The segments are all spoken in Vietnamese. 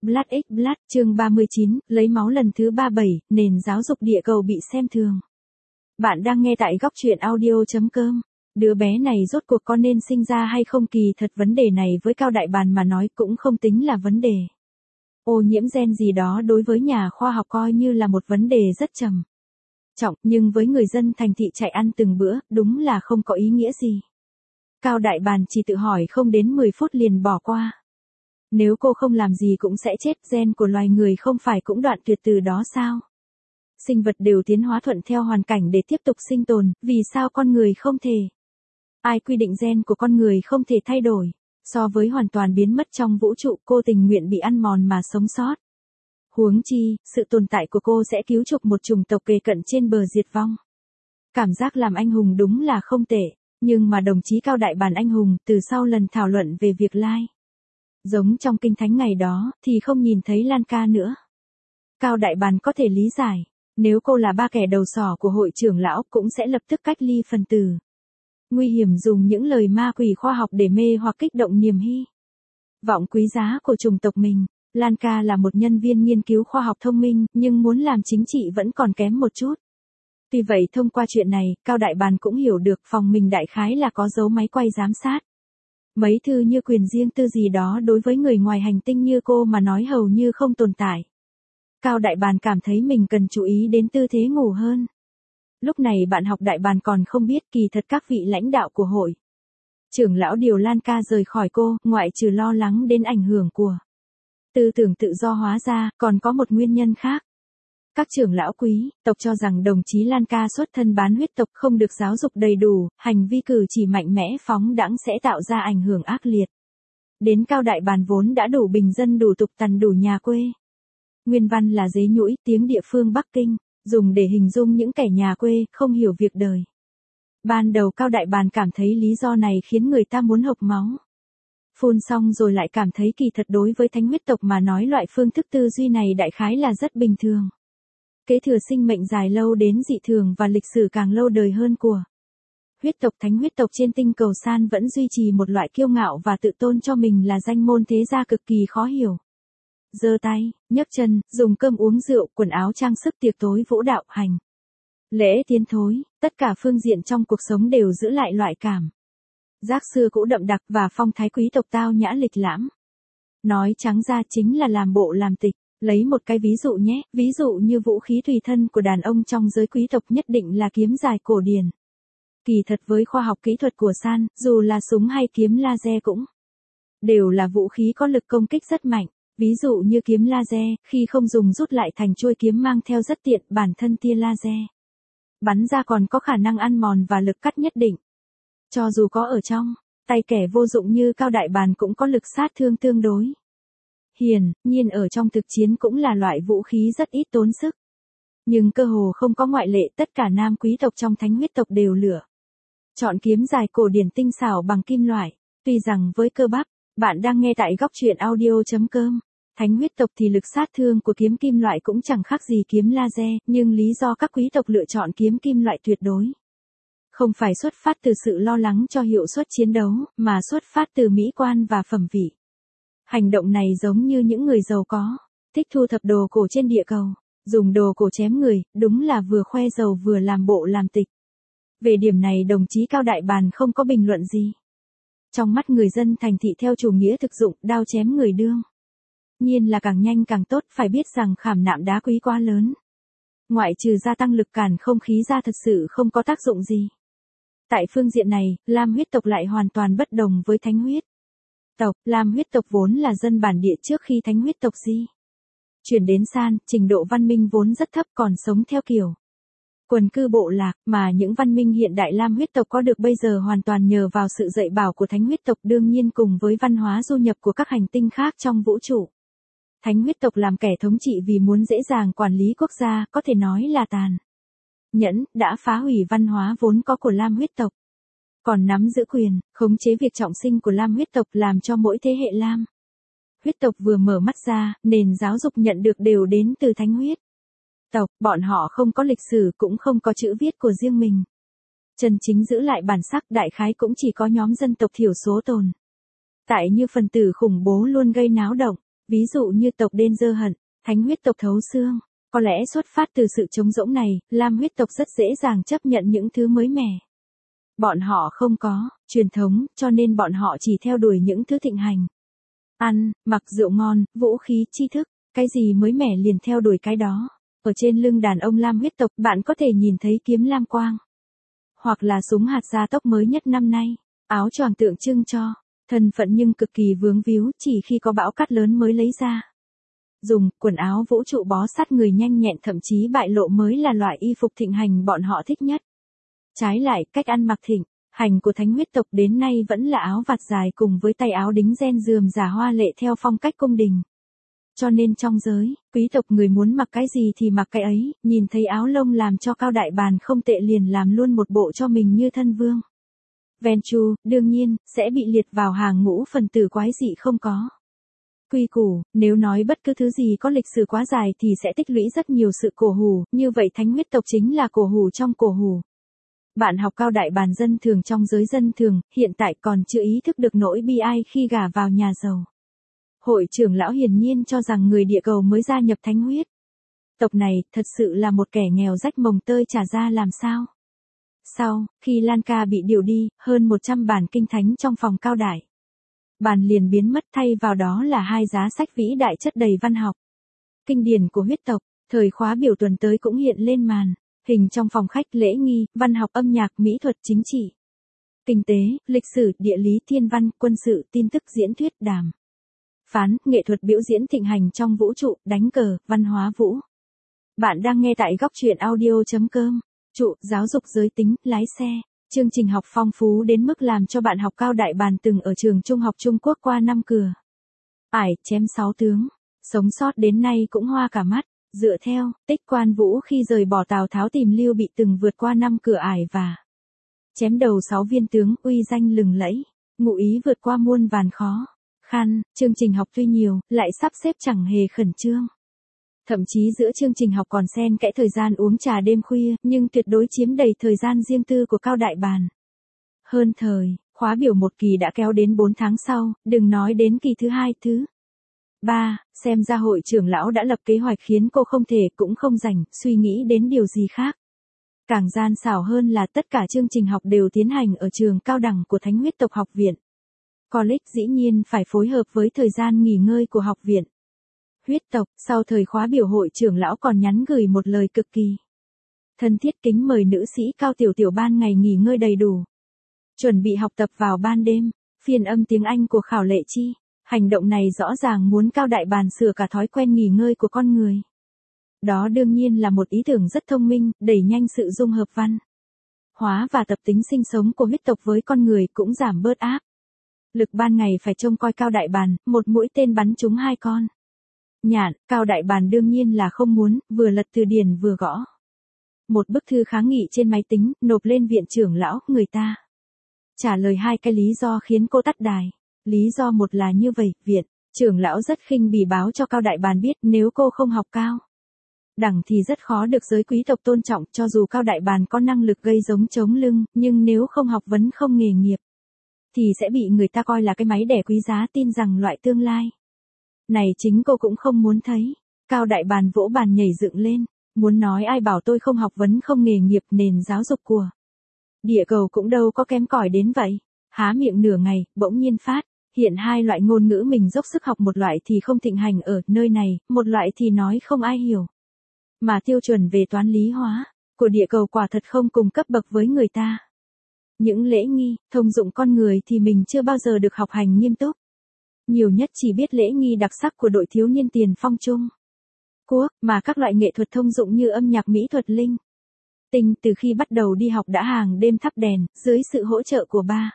Blood X Blood, chương 39, lấy máu lần thứ 37, nền giáo dục địa cầu bị xem thường. Bạn đang nghe tại góc truyện audio.com. Đứa bé này rốt cuộc có nên sinh ra hay không? Kỳ thật vấn đề này với Cao Đại Bàn mà nói cũng không tính là vấn đề. Ô nhiễm gen gì đó đối với nhà khoa học coi như là một vấn đề rất trầm trọng, nhưng với người dân thành thị chạy ăn từng bữa, đúng là không có ý nghĩa gì. Cao Đại Bàn chỉ tự hỏi không đến 10 phút liền bỏ qua. Nếu cô không làm gì cũng sẽ chết, gen của loài người không phải cũng đoạn tuyệt từ đó sao? Sinh vật đều tiến hóa thuận theo hoàn cảnh để tiếp tục sinh tồn, vì sao con người không thể? Ai quy định gen của con người không thể thay đổi? So với hoàn toàn biến mất trong vũ trụ, cô tình nguyện bị ăn mòn mà sống sót. Huống chi, sự tồn tại của cô sẽ cứu chuộc một chủng tộc kề cận trên bờ diệt vong. Cảm giác làm anh hùng đúng là không tệ, nhưng mà đồng chí Cao Đại Bàn anh hùng, từ sau lần thảo luận về việc lai giống trong kinh thánh ngày đó, thì không nhìn thấy Lan Ca nữa. Cao Đại Bàn có thể lý giải, nếu cô là ba kẻ đầu sỏ của hội trưởng lão cũng sẽ lập tức cách ly phần tử. Nguy hiểm dùng những lời ma quỷ khoa học để mê hoặc kích động niềm hy vọng quý giá của chủng tộc mình. Lan Ca là một nhân viên nghiên cứu khoa học thông minh, nhưng muốn làm chính trị vẫn còn kém một chút. Tuy vậy thông qua chuyện này, Cao Đại Bàn cũng hiểu được phòng mình đại khái là có dấu máy quay giám sát. Mấy thư như quyền riêng tư gì đó đối với người ngoài hành tinh như cô mà nói hầu như không tồn tại. Cao Đại Bàn cảm thấy mình cần chú ý đến tư thế ngủ hơn. Lúc này bạn học Đại Bàn còn không biết kỳ thật các vị lãnh đạo của hội trưởng lão điều Lan Ca rời khỏi cô, ngoại trừ lo lắng đến ảnh hưởng của tư tưởng tự do hóa ra, còn có một nguyên nhân khác. Các trưởng lão quý tộc cho rằng đồng chí Lan Ca xuất thân bán huyết tộc không được giáo dục đầy đủ, hành vi cử chỉ mạnh mẽ phóng đãng sẽ tạo ra ảnh hưởng ác liệt đến Cao Đại Bàn vốn đã đủ bình dân đủ tục tằn đủ nhà quê. Nguyên văn là dế nhũi, tiếng địa phương Bắc Kinh, dùng để hình dung những kẻ nhà quê, không hiểu việc đời. Ban đầu Cao Đại Bàn cảm thấy lý do này khiến người ta muốn hộc máu. Phun xong rồi lại cảm thấy kỳ thật đối với thánh huyết tộc mà nói loại phương thức tư duy này đại khái là rất bình thường. Kế thừa sinh mệnh dài lâu đến dị thường và lịch sử càng lâu đời hơn của huyết tộc. Thánh huyết tộc trên tinh cầu San vẫn duy trì một loại kiêu ngạo và tự tôn cho mình là danh môn thế gia cực kỳ khó hiểu. Giơ tay, nhấc chân, dùng cơm uống rượu, quần áo trang sức tiệc tối vũ đạo hành lễ tiến thối, tất cả phương diện trong cuộc sống đều giữ lại loại cảm giác xưa cũ đậm đặc và phong thái quý tộc tao nhã lịch lãm. Nói trắng ra chính là làm bộ làm tịch. Lấy một cái ví dụ nhé, ví dụ như vũ khí tùy thân của đàn ông trong giới quý tộc nhất định là kiếm dài cổ điển. Kỳ thật với khoa học kỹ thuật của San, dù là súng hay kiếm laser cũng đều là vũ khí có lực công kích rất mạnh. Ví dụ như kiếm laser, khi không dùng rút lại thành chuôi kiếm mang theo rất tiện, bản thân tia laser bắn ra còn có khả năng ăn mòn và lực cắt nhất định. Cho dù có ở trong tay kẻ vô dụng như Cao Đại Bàn cũng có lực sát thương tương đối hiển nhiên ở trong thực chiến cũng là loại vũ khí rất ít tốn sức. Nhưng cơ hồ không có ngoại lệ, tất cả nam quý tộc trong thánh huyết tộc đều lựa chọn kiếm dài cổ điển tinh xảo bằng kim loại. Tuy rằng với cơ bắp, bạn đang nghe tại góc truyện audio.com, thánh huyết tộc thì lực sát thương của kiếm kim loại cũng chẳng khác gì kiếm laser, nhưng lý do các quý tộc lựa chọn kiếm kim loại tuyệt đối không phải xuất phát từ sự lo lắng cho hiệu suất chiến đấu, mà xuất phát từ mỹ quan và phẩm vị. Hành động này giống như những người giàu có, thích thu thập đồ cổ trên địa cầu, dùng đồ cổ chém người, đúng là vừa khoe giàu vừa làm bộ làm tịch. Về điểm này đồng chí Cao Đại Bàn không có bình luận gì. Trong mắt người dân thành thị theo chủ nghĩa thực dụng, đao chém người đương nhiên là càng nhanh càng tốt, phải biết rằng khảm nạm đá quý quá lớn. Ngoại trừ gia tăng lực cản không khí ra thật sự không có tác dụng gì. Tại phương diện này, Lam huyết tộc lại hoàn toàn bất đồng với thánh huyết tộc. Lam huyết tộc vốn là dân bản địa trước khi thánh huyết tộc di chuyển đến San, trình độ văn minh vốn rất thấp, còn sống theo kiểu quần cư bộ lạc, mà những văn minh hiện đại Lam huyết tộc có được bây giờ hoàn toàn nhờ vào sự dạy bảo của thánh huyết tộc, đương nhiên cùng với văn hóa du nhập của các hành tinh khác trong vũ trụ. Thánh huyết tộc làm kẻ thống trị vì muốn dễ dàng quản lý quốc gia, có thể nói là tàn nhẫn, đã phá hủy văn hóa vốn có của Lam huyết tộc. Còn nắm giữ quyền, khống chế việc trọng sinh của Lam huyết tộc, làm cho mỗi thế hệ Lam huyết tộc vừa mở mắt ra, nền giáo dục nhận được đều đến từ thánh huyết tộc. Bọn họ không có lịch sử cũng không có chữ viết của riêng mình. Chân chính giữ lại bản sắc đại khái cũng chỉ có nhóm dân tộc thiểu số tồn tại như phần tử khủng bố luôn gây náo động. Ví dụ như tộc Đen Dơ Hận, thánh huyết tộc Thấu Xương. Có lẽ xuất phát từ sự trống rỗng này, Lam huyết tộc rất dễ dàng chấp nhận những thứ mới mẻ. Bọn họ không có truyền thống, cho nên bọn họ chỉ theo đuổi những thứ thịnh hành. Ăn, mặc, rượu ngon, vũ khí, tri thức, cái gì mới mẻ liền theo đuổi cái đó. Ở trên lưng đàn ông Lam huyết tộc, bạn có thể nhìn thấy kiếm lam quang. Hoặc là súng hạt gia tốc mới nhất năm nay, áo choàng tượng trưng cho thân phận nhưng cực kỳ vướng víu, chỉ khi có bão cát lớn mới lấy ra. Dùng quần áo vũ trụ bó sát người nhanh nhẹn, thậm chí bại lộ mới là loại y phục thịnh hành bọn họ thích nhất. Trái lại, cách ăn mặc thịnh hành của thánh huyết tộc đến nay vẫn là áo vạt dài cùng với tay áo đính ren rườm rà hoa lệ theo phong cách cung đình. Cho nên trong giới quý tộc, người muốn mặc cái gì thì mặc cái ấy, nhìn thấy áo lông làm cho Cao Đại Bàn không tệ liền làm luôn một bộ cho mình như thân vương. Ventrue, đương nhiên, sẽ bị liệt vào hàng ngũ phần tử quái dị không có quy củ. Nếu nói bất cứ thứ gì có lịch sử quá dài thì sẽ tích lũy rất nhiều sự cổ hủ, như vậy thánh huyết tộc chính là cổ hủ trong cổ hủ. Bạn học Cao Đại Bàn dân thường trong giới dân thường, hiện tại còn chưa ý thức được nỗi bi ai khi gả vào nhà giàu. Hội trưởng lão hiển nhiên cho rằng người địa cầu mới gia nhập thánh huyết tộc này, thật sự là một kẻ nghèo rách mồng tơi trả ra làm sao. Sau, khi Lan Ca bị điều đi, hơn 100 bản kinh thánh trong phòng Cao Đại Bàn liền biến mất, thay vào đó là 2 giá sách vĩ đại chất đầy văn học kinh điển của huyết tộc. Thời khóa biểu tuần tới cũng hiện lên màn hình trong phòng khách, lễ nghi, văn học, âm nhạc, mỹ thuật, chính trị, kinh tế, lịch sử, địa lý, thiên văn, quân sự, tin tức, diễn thuyết, đàm phán, nghệ thuật biểu diễn thịnh hành trong vũ trụ, đánh cờ, văn hóa vũ. Bạn đang nghe tại góc truyện audio.com. Trụ, giáo dục giới tính, lái xe. Chương trình học phong phú đến mức làm cho bạn học Cao Đại Bàn từng ở trường trung học Trung Quốc qua 5 cửa ải, chém 6 tướng, sống sót đến nay cũng hoa cả mắt. Dựa theo tích Quan Vũ khi rời bỏ Tào Tháo tìm Lưu Bị từng vượt qua 5 cửa ải và chém đầu 6 viên tướng, uy danh lừng lẫy. Ngụ ý vượt qua muôn vàn khó khăn. Chương trình học tuy nhiều, lại sắp xếp chẳng hề khẩn trương. Thậm chí giữa chương trình học còn xen kẽ thời gian uống trà đêm khuya, nhưng tuyệt đối chiếm đầy thời gian riêng tư của Cao Đại Bàn. Hơn thời, khóa biểu một kỳ đã kéo đến 4 tháng sau, đừng nói đến kỳ thứ 2, thứ 3, xem ra hội trưởng lão đã lập kế hoạch khiến cô không thể cũng không rảnh suy nghĩ đến điều gì khác. Càng gian xảo hơn là tất cả chương trình học đều tiến hành ở trường cao đẳng của Thánh huyết tộc học viện. College dĩ nhiên phải phối hợp với thời gian nghỉ ngơi của học viện huyết tộc. Sau thời khóa biểu, hội trưởng lão còn nhắn gửi một lời cực kỳ thân thiết, kính mời nữ sĩ Cao Tiểu Tiểu ban ngày nghỉ ngơi đầy đủ, chuẩn bị học tập vào ban đêm. Phiên âm tiếng Anh của Khảo Lệ Chi. Hành động này rõ ràng muốn Cao Đại Bàn sửa cả thói quen nghỉ ngơi của con người. Đó đương nhiên là một ý tưởng rất thông minh, đẩy nhanh sự dung hợp văn hóa và tập tính sinh sống của huyết tộc với con người, cũng giảm bớt áp lực ban ngày phải trông coi Cao Đại Bàn, một mũi tên bắn trúng 2 con nhạn. Cao Đại Bàn đương nhiên là không muốn, vừa lật từ điển vừa gõ một bức thư kháng nghị trên máy tính, nộp lên viện trưởng lão. Người ta trả lời 2 cái lý do khiến cô tắt đài. Lý do một là như vậy, viện trưởng lão rất khinh bỉ báo cho Cao Đại Bàn biết nếu cô không học cao đẳng thì rất khó được giới quý tộc tôn trọng. Cho dù Cao Đại Bàn có năng lực gây giống chống lưng, nhưng nếu không học vấn không nghề nghiệp thì sẽ bị người ta coi là cái máy đẻ quý giá. Tin rằng loại tương lai này chính cô cũng không muốn thấy. Cao Đại Bàn vỗ bàn nhảy dựng lên. Muốn nói ai bảo tôi không học vấn không nghề nghiệp, nền giáo dục của địa cầu cũng đâu có kém cỏi đến vậy. Há miệng nửa ngày, bỗng nhiên phát hiện 2 loại ngôn ngữ mình dốc sức học, một loại thì không thịnh hành ở nơi này, một loại thì nói không ai hiểu. Mà tiêu chuẩn về toán lý hóa của địa cầu quả thật không cùng cấp bậc với người ta. Những lễ nghi, thông dụng con người thì mình chưa bao giờ được học hành nghiêm túc. Nhiều nhất chỉ biết lễ nghi đặc sắc của đội thiếu niên tiền phong Trung Quốc, mà các loại nghệ thuật thông dụng như âm nhạc, mỹ thuật, linh tinh từ khi bắt đầu đi học đã hàng đêm thắp đèn, dưới sự hỗ trợ của ba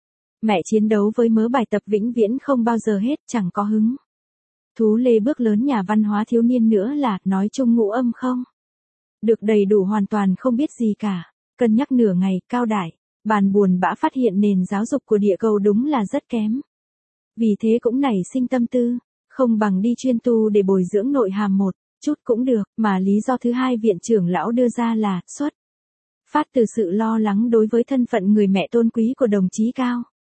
mẹ chiến đấu với mớ bài tập vĩnh viễn không bao giờ hết, chẳng có hứng thú lê bước lớn nhà văn hóa thiếu niên nữa là nói chung ngũ âm không được đầy đủ, hoàn toàn không biết gì cả. Cân nhắc nửa ngày, Cao Đại Bàn buồn bã phát hiện nền giáo dục của địa cầu đúng là rất kém. Vì thế cũng nảy sinh tâm tư, không bằng đi chuyên tu để bồi dưỡng nội hàm một chút cũng được. Mà lý do thứ 2 viện trưởng lão đưa ra là xuất phát từ sự lo lắng đối với thân phận người mẹ tôn quý của đồng chí Cao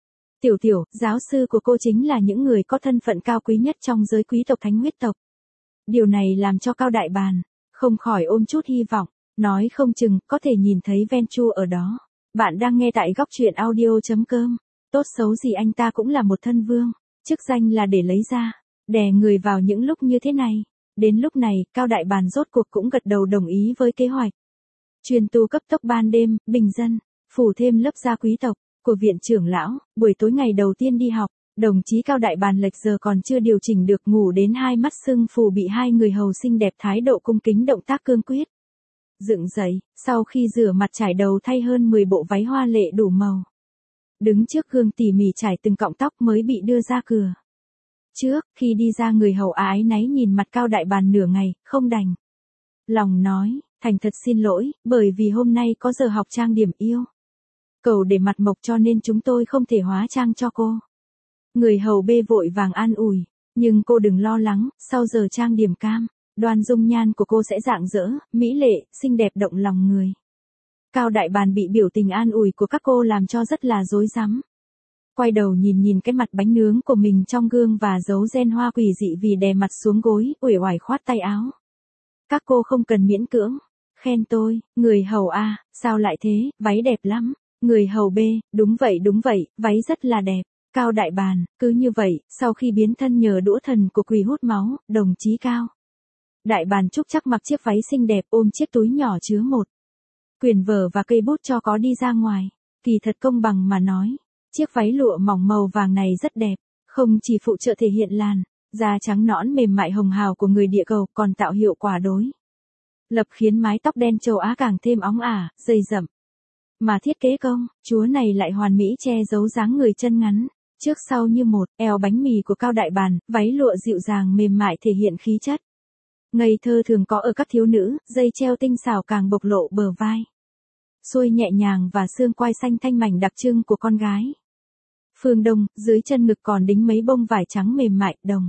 Tiểu tiểu, giáo sư của cô chính là những người có thân phận cao quý nhất trong giới quý tộc thánh huyết tộc. Điều này làm cho Cao Đại Bàn không khỏi ôm chút hy vọng, nói không chừng có thể nhìn thấy Venchu ở đó. Bạn đang nghe tại góc truyện audio.com. Tốt xấu gì anh ta cũng là một thân vương, chức danh là để lấy ra, đè người vào những lúc như thế này. Đến lúc này, Cao Đại Bàn rốt cuộc cũng gật đầu đồng ý với kế hoạch. Truyền tu cấp tốc ban đêm, bình dân, phủ thêm lớp gia quý tộc của viện trưởng lão, buổi tối ngày đầu tiên đi học, đồng chí Cao Đại Bàn lệch giờ còn chưa điều chỉnh được ngủ đến hai mắt sưng phù bị hai người hầu xinh đẹp thái độ cung kính động tác cương quyết. Dựng dậy, sau khi rửa mặt trải đầu thay hơn 10 bộ váy hoa lệ đủ màu. Đứng trước gương tỉ mỉ trải từng cọng tóc mới bị đưa ra cửa. Trước, khi đi ra người hầu ái náy nhìn mặt Cao Đại Bàn nửa ngày, không đành lòng nói, thành thật xin lỗi, bởi vì hôm nay có giờ học trang điểm yêu cầu để mặt mộc cho nên chúng tôi không thể hóa trang cho cô. Người hầu bê vội vàng an ủi, nhưng cô đừng lo lắng, sau giờ trang điểm cam, đoan dung nhan của cô sẽ rạng rỡ, mỹ lệ, xinh đẹp động lòng người. Cao Đại Bàn bị biểu tình an ủi của các cô làm cho rất là rối rắm. Quay đầu nhìn cái mặt bánh nướng của mình trong gương và dấu ren hoa quỷ dị vì đè mặt xuống gối, uể oải khoát tay áo. Các cô không cần miễn cưỡng, khen tôi, người hầu A, sao lại thế, váy đẹp lắm. Người hầu B, đúng vậy, váy rất là đẹp. Cao Đại Bàn, cứ như vậy, sau khi biến thân nhờ đũa thần của quỷ hút máu, đồng chí Cao Đại Bàn trúc chắc mặc chiếc váy xinh đẹp ôm chiếc túi nhỏ chứa một quyển vở và cây bút cho có đi ra ngoài. Kỳ thật công bằng mà nói, chiếc váy lụa mỏng màu vàng này rất đẹp, không chỉ phụ trợ thể hiện làn da trắng nõn mềm mại hồng hào của người địa cầu còn tạo hiệu quả đối lập khiến mái tóc đen châu Á càng thêm óng ả, dày rậm. Mà thiết kế công chúa này lại hoàn mỹ che giấu dáng người chân ngắn, trước sau như một, eo bánh mì của Cao Đại Bàn, váy lụa dịu dàng mềm mại thể hiện khí chất ngây thơ thường có ở các thiếu nữ, dây treo tinh xảo càng bộc lộ bờ vai xuôi nhẹ nhàng và xương quai xanh thanh mảnh đặc trưng của con gái. Phương Đông, dưới chân ngực còn đính mấy bông vải trắng mềm mại, đồng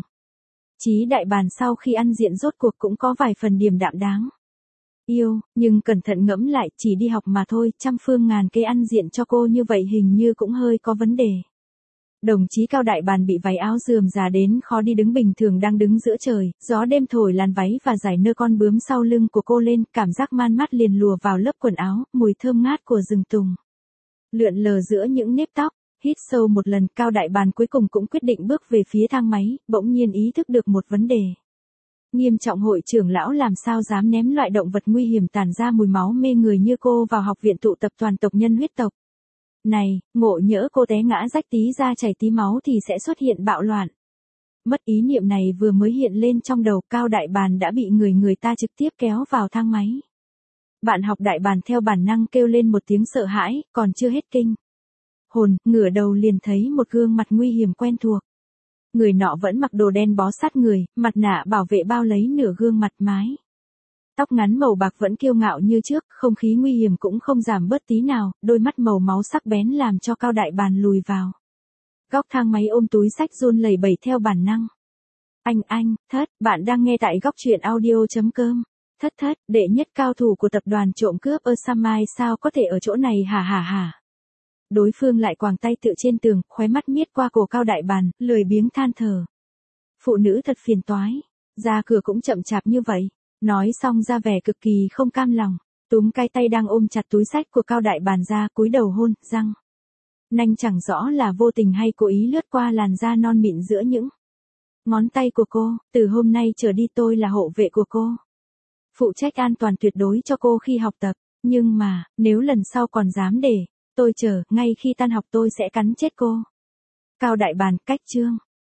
chí Đại Bàn sau khi ăn diện rốt cuộc cũng có vài phần điềm đạm đáng yêu, nhưng cẩn thận ngẫm lại, chỉ đi học mà thôi, trăm phương ngàn kế ăn diện cho cô như vậy hình như cũng hơi có vấn đề. Đồng chí Cao Đại Bàn bị váy áo rườm rà đến khó đi đứng bình thường đang đứng giữa trời, gió đêm thổi làn váy và giải nơ con bướm sau lưng của cô lên, cảm giác man mát liền lùa vào lớp quần áo, mùi thơm ngát của rừng tùng lượn lờ giữa những nếp tóc. Hít sâu một lần, Cao Đại Bàn cuối cùng cũng quyết định bước về phía thang máy, bỗng nhiên ý thức được một vấn đề nghiêm trọng. Hội trưởng lão làm sao dám ném loại động vật nguy hiểm tản ra mùi máu mê người như cô vào học viện tụ tập toàn tộc nhân huyết tộc. Này, ngộ nhỡ cô té ngã rách tí da chảy tí máu thì sẽ xuất hiện bạo loạn. Mất ý niệm này vừa mới hiện lên trong đầu, Cao Đại Bàn đã bị người ta trực tiếp kéo vào thang máy. Bạn học Đại Bàn theo bản năng kêu lên một tiếng sợ hãi, còn chưa hết kinh hồn, ngửa đầu liền thấy một gương mặt nguy hiểm quen thuộc. Người nọ vẫn mặc đồ đen bó sát người, mặt nạ bảo vệ bao lấy nửa gương mặt, mái tóc ngắn màu bạc vẫn kiêu ngạo như trước, không khí nguy hiểm cũng không giảm bớt tí nào, đôi mắt màu máu sắc bén làm cho Cao Đại Bàn lùi vào góc thang máy ôm túi sách run lẩy bẩy theo bản năng. Anh, Thất, bạn đang nghe tại góc truyện audio.com. Thất, đệ nhất cao thủ của tập đoàn trộm cướp Osamai sao có thể ở chỗ này hả? Đối phương lại quàng tay tựa trên tường, khóe mắt miết qua cổ Cao Đại Bàn, lười biếng than thở. Phụ nữ thật phiền toái, ra cửa cũng chậm chạp như vậy. Nói xong ra vẻ cực kỳ không cam lòng, túm cái tay đang ôm chặt túi sách của Cao Đại Bàn ra, cúi đầu hôn, răng nanh chẳng rõ là vô tình hay cố ý lướt qua làn da non mịn giữa những ngón tay của cô. Từ hôm nay trở đi tôi là hộ vệ của cô, phụ trách an toàn tuyệt đối cho cô khi học tập, nhưng mà, nếu lần sau còn dám để tôi chờ, ngay khi tan học tôi sẽ cắn chết cô. Cao Đại Bàn, cách chương